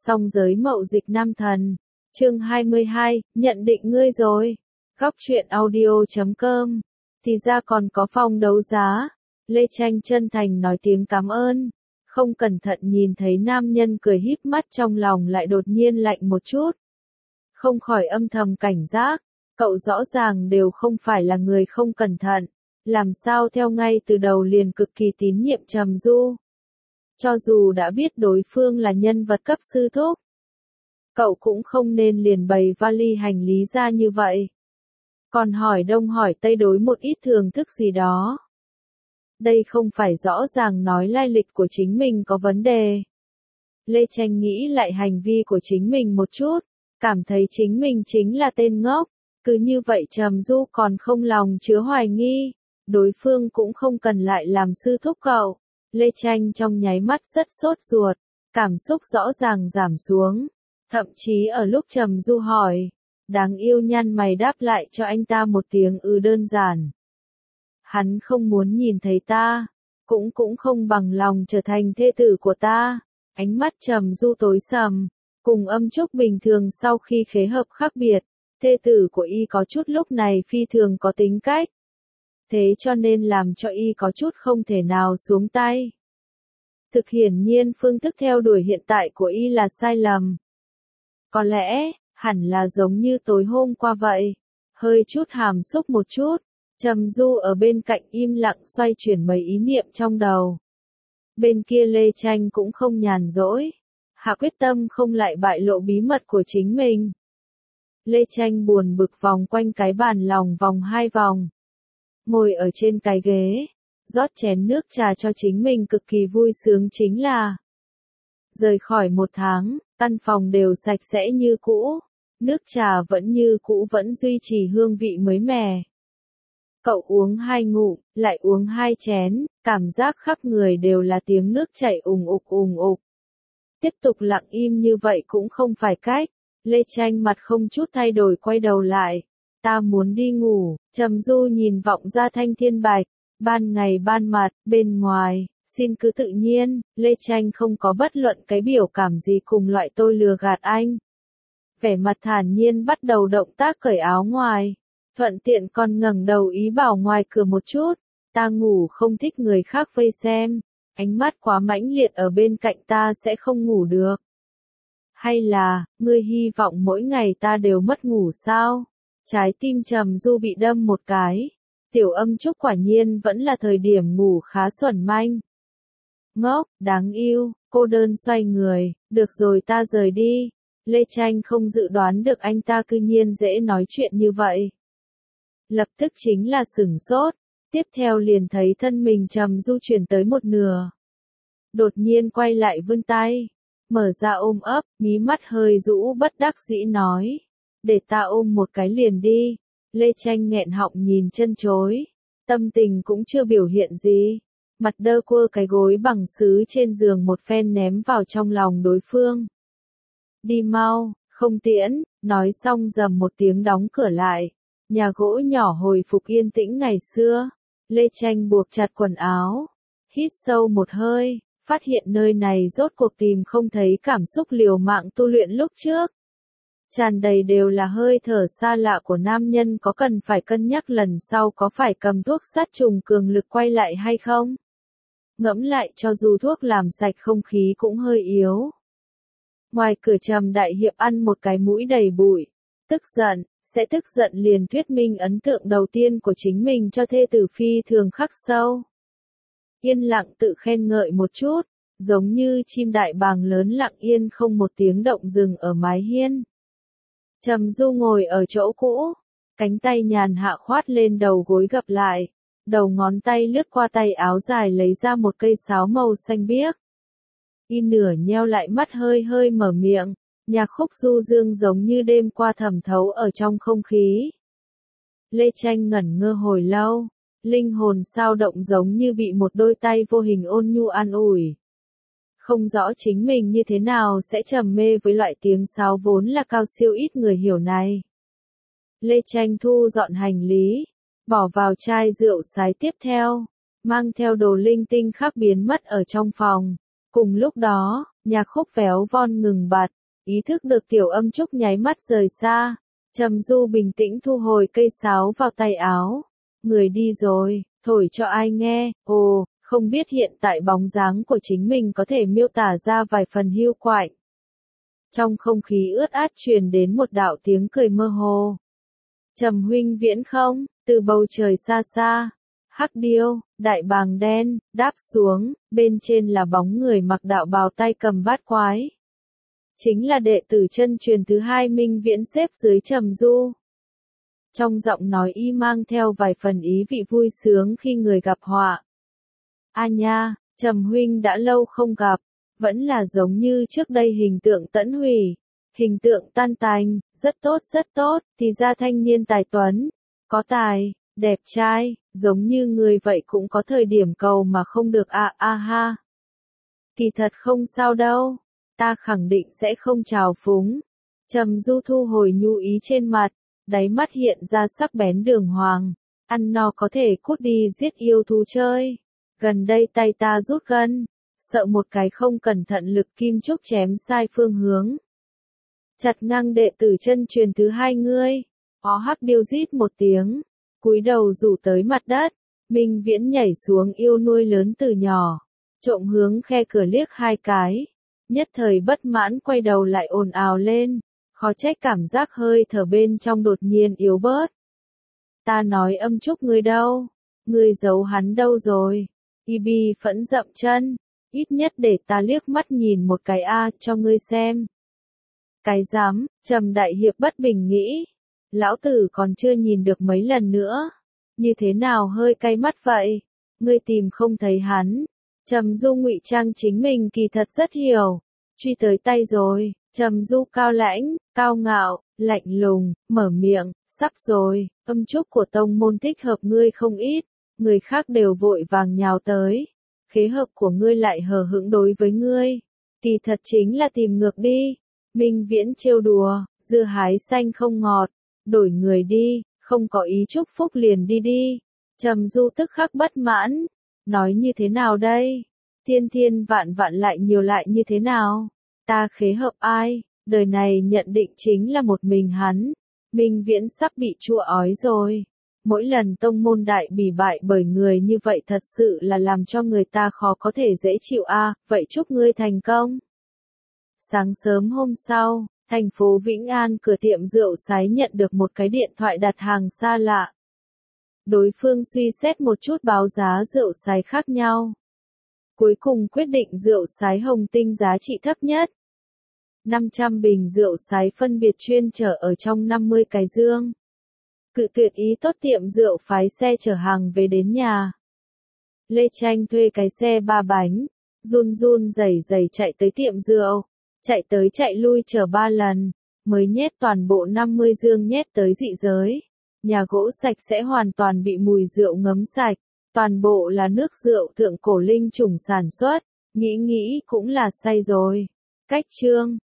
Song giới mậu dịch nam thần. Chương 22, nhận định ngươi rồi. Góc truyện audio.com. Thì ra còn có phòng đấu giá. Lê Tranh chân thành nói tiếng cảm ơn. Không cẩn thận nhìn thấy nam nhân cười híp mắt, trong lòng lại đột nhiên lạnh một chút. Không khỏi âm thầm cảnh giác. Cậu rõ ràng đều không phải là người không cẩn thận. Làm sao theo ngay từ đầu liền cực kỳ tín nhiệm Trầm Du. Cho dù đã biết đối phương là nhân vật cấp sư thúc, cậu cũng không nên liền bày vali hành lý ra như vậy. Còn hỏi đông hỏi tây đối một ít thưởng thức gì đó. Đây không phải rõ ràng nói lai lịch của chính mình có vấn đề. Lê Tranh nghĩ lại hành vi của chính mình một chút, cảm thấy chính mình chính là tên ngốc. Cứ như vậy Trầm Du còn không lòng chứa hoài nghi, đối phương cũng không cần lại làm sư thúc cậu. Lê Tranh trong nháy mắt rất sốt ruột, cảm xúc rõ ràng giảm xuống. Thậm chí ở lúc Trầm Du hỏi, đáng yêu nhăn mày đáp lại cho anh ta một tiếng đơn giản. Hắn không muốn nhìn thấy ta, cũng không bằng lòng trở thành thê tử của ta. Ánh mắt Trầm Du tối sầm, cùng Âm Trúc bình thường sau khi khế hợp khác biệt. Thê tử của y có chút lúc này phi thường có tính cách. Thế cho nên làm cho y có chút không thể nào xuống tay. Thực hiển nhiên phương thức theo đuổi hiện tại của y là sai lầm. Có lẽ, hẳn là giống như tối hôm qua vậy. Hơi chút hàm xúc một chút. Trầm Du ở bên cạnh im lặng xoay chuyển mấy ý niệm trong đầu. Bên kia Lê Tranh cũng không nhàn rỗi. Hạ quyết tâm không lại bại lộ bí mật của chính mình. Lê Tranh buồn bực vòng quanh cái bàn lòng vòng 2 vòng. Ngồi ở trên cái ghế, rót chén nước trà cho chính mình cực kỳ vui sướng chính là. Rời khỏi 1 tháng, căn phòng đều sạch sẽ như cũ. Nước trà vẫn như cũ, vẫn duy trì hương vị mới mẻ. Cậu uống 2 ngụm, lại uống 2 chén, cảm giác khắp người đều là tiếng nước chảy ùng ục ùng ục. Tiếp tục lặng im như vậy cũng không phải cách. Lê Tranh mặt không chút thay đổi quay đầu lại. Ta muốn đi ngủ. Trầm Du nhìn vọng ra thanh thiên bạch. Ban ngày ban mặt, bên ngoài, xin cứ tự nhiên. Lê Tranh không có bất luận cái biểu cảm gì cùng loại tôi lừa gạt anh. Vẻ mặt thản nhiên bắt đầu động tác cởi áo ngoài. Thuận tiện còn ngẩng đầu ý bảo ngoài cửa một chút. Ta ngủ không thích người khác vây xem. Ánh mắt quá mãnh liệt ở bên cạnh ta sẽ không ngủ được. Hay là, ngươi hy vọng mỗi ngày ta đều mất ngủ sao? Trái tim Trầm Du bị đâm một cái. Tiểu Âm Trúc quả nhiên vẫn là thời điểm ngủ khá xuẩn manh. Ngốc, đáng yêu, cô đơn xoay người, được rồi ta rời đi. Lê Tranh không dự đoán được anh ta cư nhiên dễ nói chuyện như vậy. Lập tức chính là sửng sốt, tiếp theo liền thấy thân mình Trầm Du chuyển tới một nửa. Đột nhiên quay lại vươn tay. Mở ra ôm ấp, mí mắt hơi rũ bất đắc dĩ nói. Để ta ôm một cái liền đi. Lê Tranh nghẹn họng nhìn chân chối. Tâm tình cũng chưa biểu hiện gì. Mặt đơ quơ cái gối bằng sứ trên giường một phen ném vào trong lòng đối phương. Đi mau, không tiễn, nói xong rầm một tiếng đóng cửa lại. Nhà gỗ nhỏ hồi phục yên tĩnh ngày xưa. Lê Tranh buộc chặt quần áo. Hít sâu một hơi. Phát hiện nơi này rốt cuộc tìm không thấy cảm xúc liều mạng tu luyện lúc trước. Tràn đầy đều là hơi thở xa lạ của nam nhân, có cần phải cân nhắc lần sau có phải cầm thuốc sát trùng cường lực quay lại hay không? Ngẫm lại cho dù thuốc làm sạch không khí cũng hơi yếu. Ngoài cửa Trầm đại hiệp ăn một cái mũi đầy bụi. Tức giận, sẽ tức giận liền thuyết minh ấn tượng đầu tiên của chính mình cho thê tử phi thường khắc sâu. Yên lặng tự khen ngợi một chút, giống như chim đại bàng lớn lặng yên không một tiếng động dừng ở mái hiên. Trầm Du ngồi ở chỗ cũ, cánh tay nhàn hạ khoát lên đầu gối gập lại, đầu ngón tay lướt qua tay áo dài lấy ra một cây sáo màu xanh biếc. Y nửa nheo lại mắt hơi hơi mở miệng, nhạc khúc du dương giống như đêm qua thẩm thấu ở trong không khí. Lê Tranh ngẩn ngơ hồi lâu. Linh hồn sao động giống như bị một đôi tay vô hình ôn nhu an ủi. Không rõ chính mình như thế nào sẽ trầm mê với loại tiếng sáo vốn là cao siêu ít người hiểu này. Lê Tranh thu dọn hành lý, bỏ vào chai rượu sái tiếp theo, mang theo đồ linh tinh khác biến mất ở trong phòng. Cùng lúc đó, nhạc khúc véo von ngừng bặt, ý thức được Tiểu Âm Trúc nháy mắt rời xa. Trầm Du bình tĩnh thu hồi cây sáo vào tay áo. Người đi rồi, thổi cho ai nghe, ồ, không biết hiện tại bóng dáng của chính mình có thể miêu tả ra vài phần hiu quạnh. Trong không khí ướt át truyền đến một đạo tiếng cười mơ hồ. Trầm huynh viễn không, từ bầu trời xa xa. Hắc điêu, đại bàng đen, đáp xuống, bên trên là bóng người mặc đạo bào tay cầm bát quái. Chính là đệ tử chân truyền thứ hai Minh Viễn xếp dưới Trầm Du. Trong giọng nói y mang theo vài phần ý vị vui sướng khi người gặp họa. A nha, Trầm huynh đã lâu không gặp, vẫn là giống như trước đây hình tượng tẫn hủy, hình tượng tan tành, rất tốt, thì ra thanh niên tài tuấn, có tài, đẹp trai, giống như người vậy cũng có thời điểm cầu mà không được ha. Kỳ thật không sao đâu, ta khẳng định sẽ không trào phúng. Trầm Du thu hồi nhu ý trên mặt, đáy mắt hiện ra sắc bén đường hoàng, ăn no có thể cút đi giết yêu thú chơi. Gần đây tay ta rút gân, sợ một cái không cẩn thận lực kim trúc chém sai phương hướng. Chặt ngang đệ tử chân truyền thứ hai ngươi. Hắc điêu rít một tiếng, cúi đầu rủ tới mặt đất. Minh Viễn nhảy xuống yêu nuôi lớn từ nhỏ, trộm hướng khe cửa liếc hai cái, nhất thời bất mãn quay đầu lại ồn ào lên, khó trách cảm giác hơi thở bên trong đột nhiên yếu bớt. Ta nói Âm Trúc ngươi đâu, ngươi giấu hắn đâu rồi? Ibi phẫn dậm chân, ít nhất để ta liếc mắt nhìn một cái cho ngươi xem. Cái dám, Trầm đại hiệp bất bình nghĩ, lão tử còn chưa nhìn được mấy lần nữa, như thế nào hơi cay mắt vậy? Ngươi tìm không thấy hắn. Trầm Du ngụy trang chính mình kỳ thật rất hiểu, truy tới tay rồi. Trầm Du cao lãnh, cao ngạo, lạnh lùng, mở miệng, sắp rồi, Âm Trúc của tông môn thích hợp ngươi không ít, người khác đều vội vàng nhào tới, khế hợp của ngươi lại hờ hững đối với ngươi, kỳ thật chính là tìm ngược đi. Minh Viễn trêu đùa, dưa hái xanh không ngọt, đổi người đi, không có ý chúc phúc liền đi đi. Trầm Du tức khắc bất mãn, nói như thế nào đây? Thiên thiên vạn vạn lại nhiều lại như thế nào? Ta khế hợp ai? Đời này nhận định chính là một mình hắn. Minh Viễn sắp bị chua ói rồi. Mỗi lần tông môn đại bỉ bại bởi người như vậy thật sự là làm cho người ta khó có thể dễ chịu vậy chúc ngươi thành công. Sáng sớm hôm sau, thành phố Vĩnh An cửa tiệm rượu sái nhận được một cái điện thoại đặt hàng xa lạ. Đối phương suy xét một chút báo giá rượu sái khác nhau. Cuối cùng quyết định rượu sái Hồng Tinh giá trị thấp nhất. 500 bình rượu sái phân biệt chuyên chở ở trong 50 cái dương. Cự tuyệt ý tốt tiệm rượu phái xe chở hàng về đến nhà. Lê Tranh thuê cái xe 3 bánh, run run rẩy rẩy chạy tới tiệm rượu, chạy tới chạy lui chở 3 lần, mới nhét toàn bộ 50 dương nhét tới dị giới. Nhà gỗ sạch sẽ hoàn toàn bị mùi rượu ngấm sạch, toàn bộ là nước rượu thượng cổ linh chủng sản xuất, nghĩ nghĩ cũng là say rồi. Cách chương